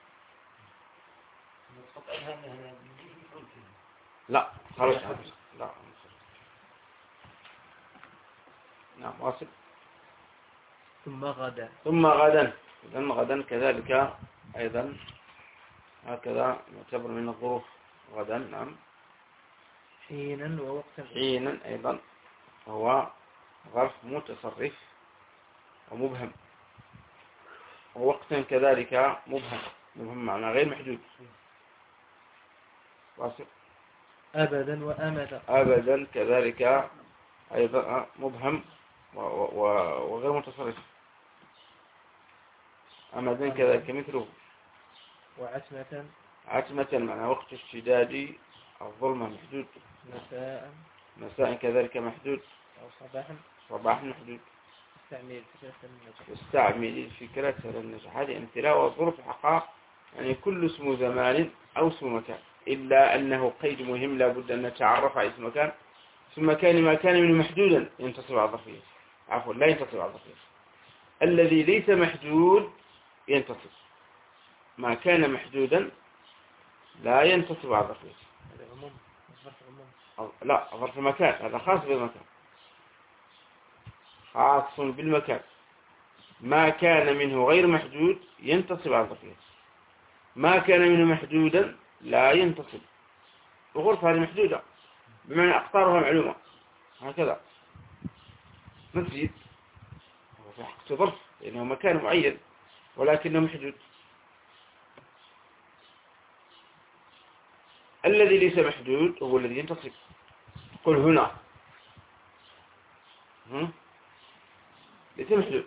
لا خرج لا. نعم واصل. ثم غدا. ثم غدا. ثم غدا كذلك أيضا هكذا يعتبر من الظروف. غدا نعم. حينا ووقتا. حينا أيضا هو ظرف متصرف ومبهم، ووقتا كذلك مبهم. مبهم معنى غير محدود. واصل. أبدا وأمدا. أبدا كذلك أيضا مبهم وغير متصرف. أمدا كذلك مثله. وعتمة. عتمة معنى وقت اشتداد الظلمة محدود. مساء كذلك محدود. أو صباح محدود. استعمل الفكرة للنجاح. هذه أمثلة والظروف الحقائق يعني كل اسم زمان أو اسم مكان، إلا أنه قيد مهم لابد أن نتعرف على اسم مكان. اسم مكان ما كان منه محدودا ينتصب على الظرفية، عفوا لا ينتصب على الظرفية. الذي ليس محدود ينتصب، ما كان محدودا لا ينتصب على الظرفية. لا، ظرف المكان هذا خاص بالمكان، خاص بالمكان. ما كان منه غير محدود ينتصب على الظرفية، ما كان منه محدودا لا ينتصب. الغرفة هذه محدودة بمعنى أقطارها معلومة، هكذا. مسجد هو في حقيقة ظرف لأنه مكان معين ولكنه محدود. الذي ليس محدود هو الذي ينتصب. قل هنا ليس محدود،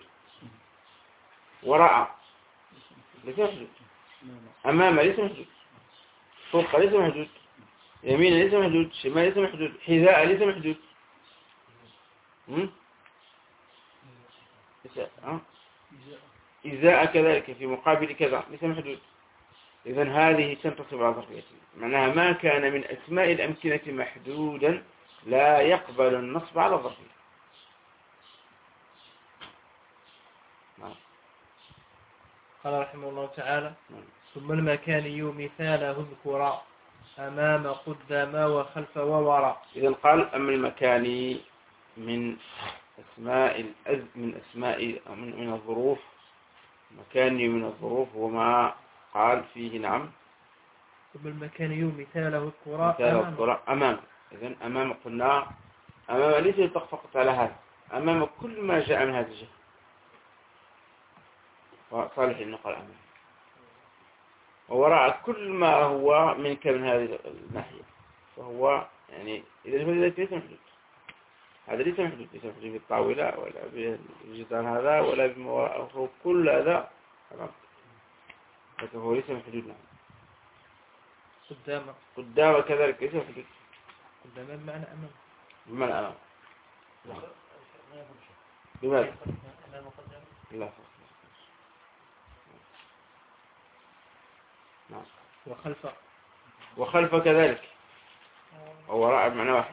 وراء ليس محدود، أمام ليس محدود، فوق ليس محدود، يمين ليس محدود، شمال ليس محدود، حذاء ليس محدود. إزاء كذلك في مقابل كذا ليس محدود. إذن هذه تنتصب على ظرفية، معناها ما كان من أسماء الأمكنة محدودا لا يقبل النصب على الظرفية. قال رحمه الله تعالى: ثم المكاني مثاله اذكرا أمام قدام وخلف ووراء. إذن قال أما المكاني من من الظروف، مكاني من الظروف وما قال فيه نعم. ثم المكاني مثاله اذكرا أمام. إذن أمام قلنا أمام ليس يطلق فقط على هذا، أمام كل ما جاء من هذا الجهة، صالح أن نقال أمام. ووراء كل ما هو منك من هذه الناحية، فهو يعني إذا ليس محدود. هذا ليس محدود، ليس محدود بالطاولة ولا بالجدار هذا ولا بما وراءه، كل هذا تمام، لكن هو ليس محدود. نعم. قدام كذلك ليس محدود. قدام بمعنى أمام. بمعنى أمام. بماذا؟ لا. نعم. وخلف كذلك، ووراء بمعنى واحد.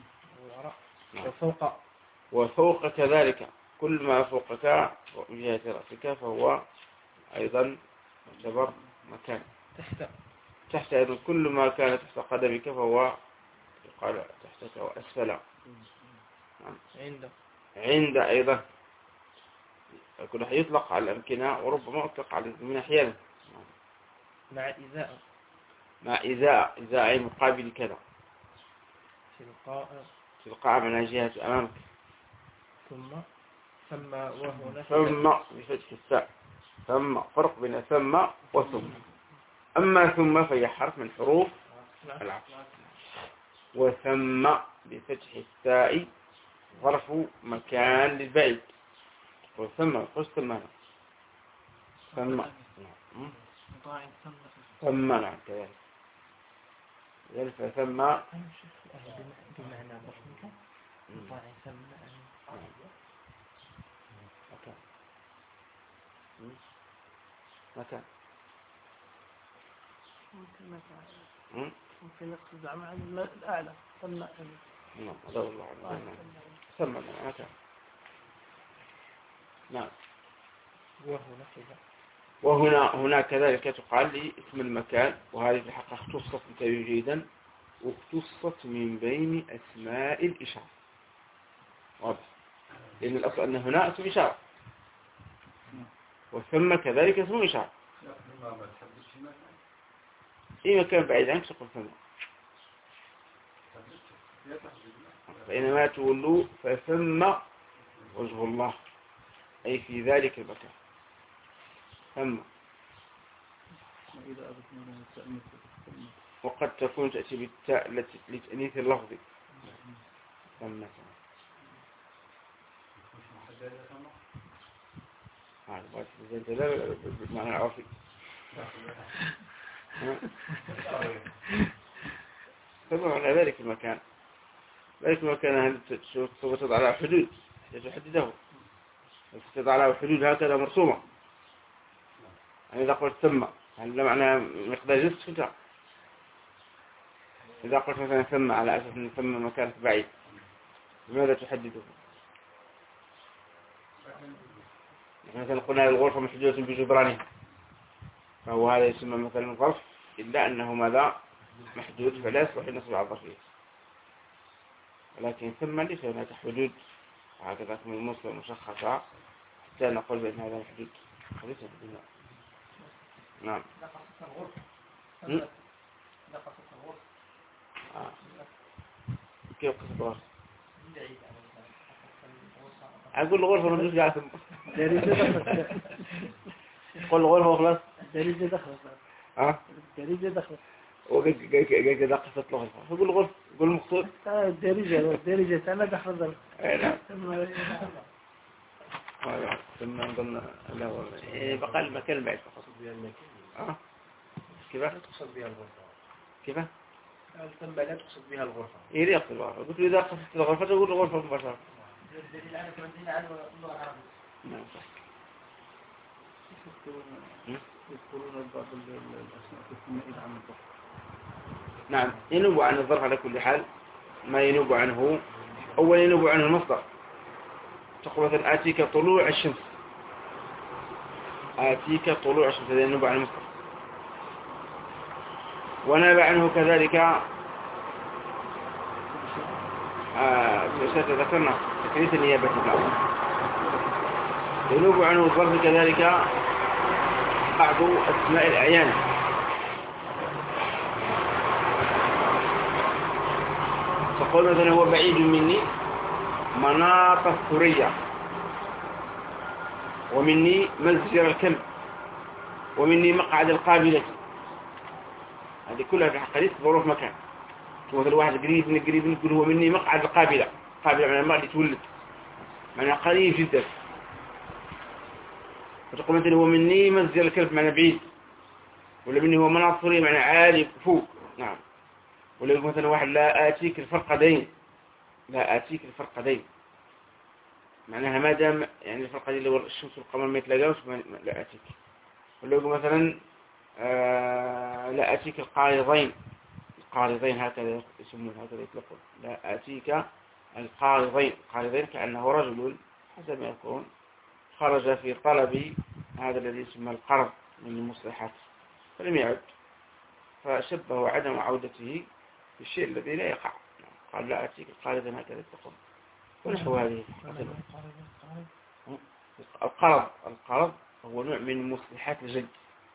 وفوق كذلك، كل ما فوقك من جهة رأسك فهو أيضا يعتبر مكان. تحت أيضا كل ما كان تحت قدمك فهو يقال تحتك وأسفل. عند أيضا يكون يطلق على الأمكنة وربما يطلق على الزمن أحيانا. مع إزاء أي مقابل كذا. تلقاء من جهة أمامك. ثم وهنا ثم بفتح الثاء. ثم فرق بين ثم وثم. أما ثم فهي حرف من حروف العطف، وثم بفتح الثاء ظرف مكان للبعيد. وثم ثم نعم كذلك. فثم بمعنى ظرفك مطاع ثم مكان. ممكن نقصد مع الأعلى ثم. نعم هذا والله عنه. ثم مكان. نعم. وهنا كذلك تقال لي اسم المكان، وهذه في الحقيقة اختصت جيدا، واختصت من بين أسماء الإشارة. واضح، لأن الأصل أن هنا اسم إشارة، وثم كذلك اسم إشارة. أي مكان بعيد عنك تقول ثم، فإنما تولوا فثم وجه الله، أي في ذلك المكان. ثم وقد تكون تأتي بالتاء لتأنيث اللفظ. ثم هذا بالمعنى العرفي. تمام على ذلك المكان. ذلك المكان هل سوف تضع له حدود تحدده؟ تضع له حدود هكذا مرسومة. يعني إذا قلت ثم هل لا معنى مقدار جنس فترة؟ إذا قلت مثلا ثم على أساس أن ثم مكان بعيد لماذا تحدده؟ مثلا قلنا الغرفة محدودة بجدرانها فهو هذا يسمى مثلا ظرف إلا أنه ماذا محدود فلا يصلح النصب على الظرفية. ولكن ثم ليس هناك حدود هكذا من الموصل مشخصة حتى نقول بأن هذا محدود وليس حدود. نعم. كيف قصة الغرفة؟ أقول الغرفة مدوش قاعد ثم قل الغرفة وخلاص الدارجة دخلت. الدارجة دخلت. وقاعد إذا قصة الغرفة فقول الغرفة قول المقصود. الدارجة أنا دخلت. نعم. ثم نظن لا بقى المكان البعيد فقط. كيف؟ لا تقصد بها الغرفة. كيف؟ ثم لا تقصد بها الغرفة. إيه يقصد الغرفة. قلت له إذا قصدت الغرفة تقول الغرفة مباشرة. نعم صح. يذكرون بعض الأسماء ثم إذا عن الظرف. نعم ينوب عن الظرف على كل حال. ما ينوب عنه أول ينوب عنه المصدر. تقول مثلا آتيك طلوع الشمس. آتيك طلوع الشمس هذا ينوب عن المصدر. وناب عنه كذلك ذكرنا تكريس النيابة الأول. ينوب عنه الظرف كذلك بعض أسماء الأعيان. تقول مثلا هو بعيد مني مناط الثريا ومني مزجر الكلب ومني مقعد القابلة. هذه كلها في حقيقة ظروف مكان. مثل واحد قريب نقول هو مني مقعد القابلة. قابلة معنى ما يتولد معنى قريب جدا. فتقول مثلا هو مني مزجر الكلب معنى بعيد ولا مني هو مناط الثريا معنى عالي فوق. نعم. ولا يقول مثلا واحد لا آتيك الفرقدين. لا آتيك الفرقدين معناها ما دام يعني الفرقدين اللي هو الشمس والقمر ما يتلاقاوش لا آتيك. ولا يقول مثلا لا آتيك القارضين. القارضين هكذا يسمون هكذا يطلقون. لا آتيك القارضين. القارضين كأنه رجل حسب ما يكون خرج في طلب هذا الذي يسمى القرض من المصلحات فلم يعد فشبه عدم عودته بالشيء الذي لا يقع. قال لا أتيك القارضين هكذا يطلقون ونحو هذه. القرض هو نوع من مصلحات الجلد.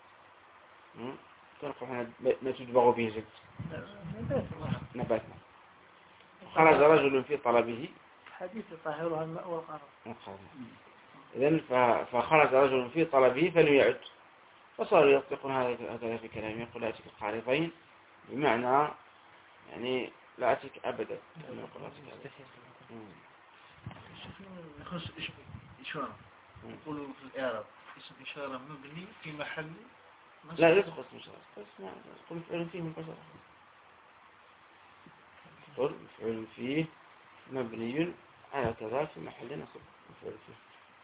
تنقل ما تدبغ به جلد نباتنا. خرج رجل في طلبه حديث طاهرها الماء والقرض. إذن فخرج رجل في طلبه فلم يعد فصاروا يطلقون هذا في كلام يقول لا أتيك القارضين بمعنى يعني لا أتيك أبدا. نخص اسم إشارة يقولوا في الإعراب اسم إشارة مبني في محل لا تخص إشارة قل مفعول فيه مباشرة. قل مفعول فيه مبني على كذا في محل نصب مفعول فيه.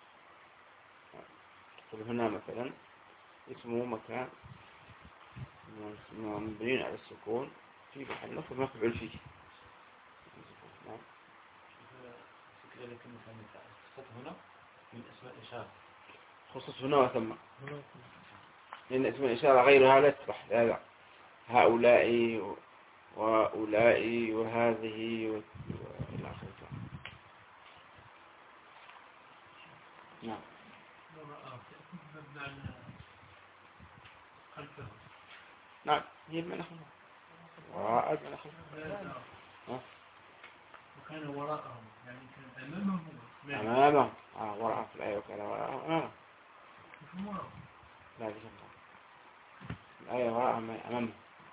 قل هنا مثلا اسمه مكان مبني على السكون في محل نصب مفعول فيه. نعم. لكن خصت هنا من اسماء الإشارة. خصص هنا وثم لأن اسم الإشارة غيرها لا تصلح. لا هؤلاء وأولئك وهذه وإلى آخره. نعم. نعم هي بمعنى خلفه. وراء بمعنى خلفه. وكان وراءهم يعني كان أمامهم. أمامهم وراء في الآية وكان وراءهم أمامهم. لا بشكل الآية وراءهم أمامهم.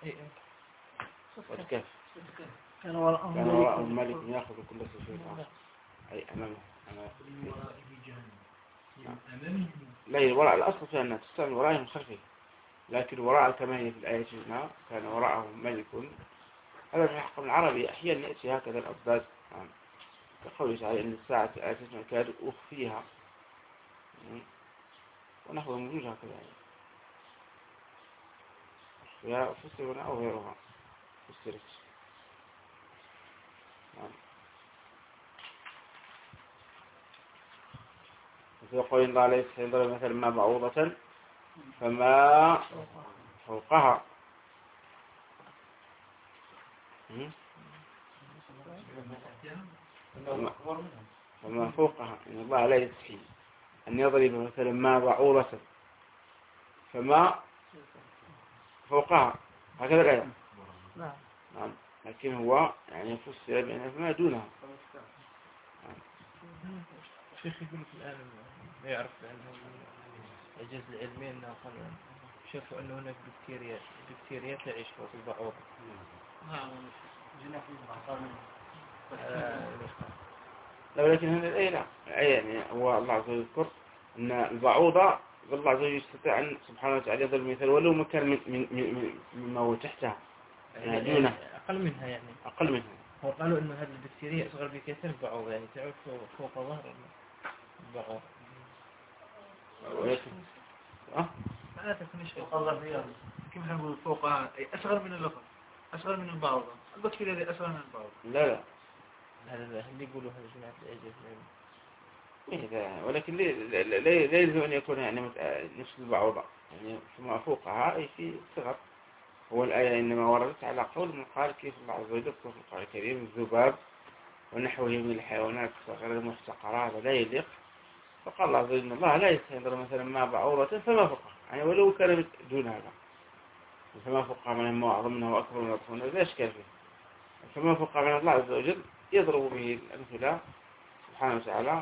وتكف كان وراءهم ملك يأخذ كل شيء أي أمامه. لا وراء الأصل في أنها تستعمل وراءهم خلفه لكن وراء كما هي في الآية هنا كان وراءهم ملك هذا في الحق العربي أحيانا يأتي هكذا الأضداد كقوله تعالى إن الساعة آتت كاد أخفيها ونحو موجود هكذا أخفيها فسرنا أو غيرها فسرت وفي قول الله عليه الصلاة مثلا ما بعوضة فما فوقها فما فوقها إن الله لا يستحي أن يضرب مثلا ما بعوضة فما فوقها هكذا الآية نعم لكن هو يعني فسر بأنه فما دونها الشيخ يقول لك الآن لا يعرف بأنه إعجاز العلمي أنه شافوا أنه هناك بكتيريا تعيش فوق البعوض. لا ولكن هنا الآية لا يعني هو الله عز وجل يذكر أن البعوضة الله عز وجل يستطيع أن سبحانه وتعالى يضرب مثال ولو مكان مما هو تحتها يعني دونه أقل منها يعني أقل منها. هو قالوا إنه هذه البكتيريا أصغر بكثير من البعوض يعني تعود فوق ظهر البعوض. ولكن لا تكون شيء كيف نقول فوقها أصغر من اللفظ أصغر من البعوضة البكتيريا هذه أصغر من البعوضة. لا هذا اللي يقولوا هذا جماعة الإعجاز العلمي. ولكن لا يلزم أن يكون يعني نفس البعوضة يعني فيما فوقها أي في صغر. هو الآية إنما وردت على قول من قال كيف الله عز وجل في القرآن الكريم الذباب ونحوه من الحيوانات غير المحتقرة هذا لا يليق. فقال الله عز وجل إن الله لا يستنظر مثلا ما بعوضة فما فوقها يعني ولو كان دون هذا فما فوقها من ما أعظم منه وأكبر من أطفالنا لا إشكال فيه. فما فوقها من الله عز وجل يضرب به الأمثلة سبحانه وتعالى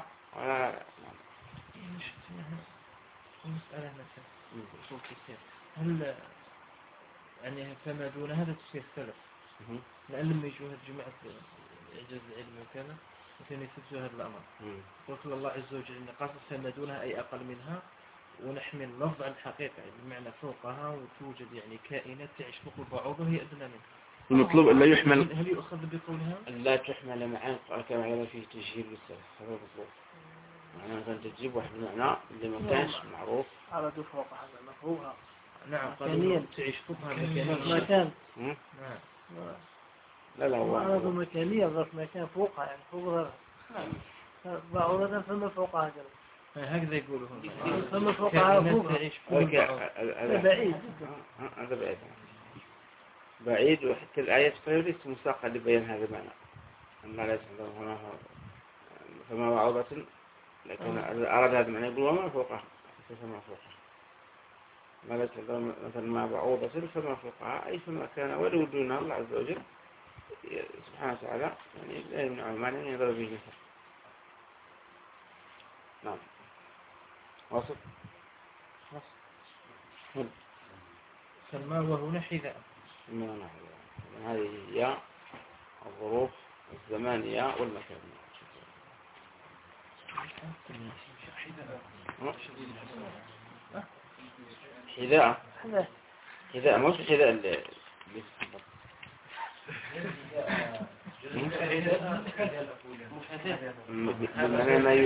المسألة مثلا أصول كثير هل يعني فما دون هذا تفسير سلف لأن لما يجوا جماعة إعجاز العلم وكذا مثلا يثبتوا هذا الأمر قلت الله عز وجل إن قاصد فما دونها أي أقل منها ونحمل لفظ عن الحقيقة بمعنى فوقها وتوجد يعني كائنات تعيش فوق البعوض وهي أدنى منها. المطلوب أن لا يحمل هل يؤخذ بقولها؟ لا تحمل معان كما يرى فيه تجهيل بالسلف هذا المطلوب. معناه مثلا تجيب واحد معنى اللي ما كانش معروف على دو فوق هذا مفهومها. نعم قالوا تعيش فوقها مكانيا. مكان. نعم. لا هو على دو مكانية ظرف مكان فوقها يعني فوق ظرف. بعوضة فما فوقها جل. هكذا يقولوا هم. فما فوقها فوقها. تعيش فوق البعوض. هذا بعيد. هذا بعيد وحتى الآية تقريبا ليس مساقة لبيان هذا المعنى. أما لا يستخدم فما بعوضة لكن أراد هذا المعنى يقول وما فوقها فما فوقها. ما لا يستخدم مثلا ما بعوضة فما فوقها أي فما كان ولو دونها الله عز وجل سبحانه وتعالى يعني لا يمنع المعنى أن يضرب به مثل. نعم واصل فما وهنا حذاء هذه هي الظروف الزمانية والمكانية. حذاء مش حذاء اللي بمعنى ما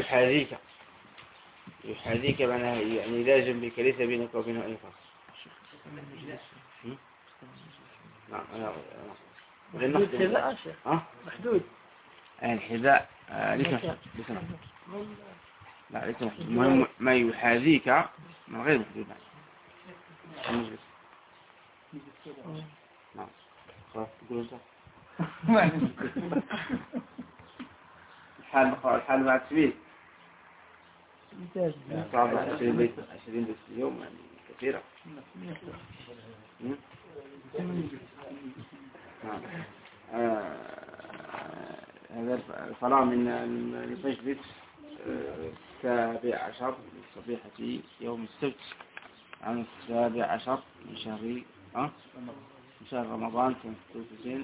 يحاذيك معناه يعني لا جنبك ليس بينك وبينه أي فاصل. نعم أنا محدود الحذاء ليس لا ليس محدود. المهم ما يحاذيك من غير محدود. نعم خلاص تقول انت الحال مع التسبيل صعب 20 بيت اليوم يعني كثيرة. هذا الفراغ من تجديد 17 من صبيحة يوم السبت عن 17 من شهر رمضان سنة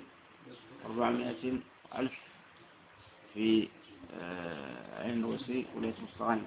400,000 في عين الوسيء ولاية مستغنى.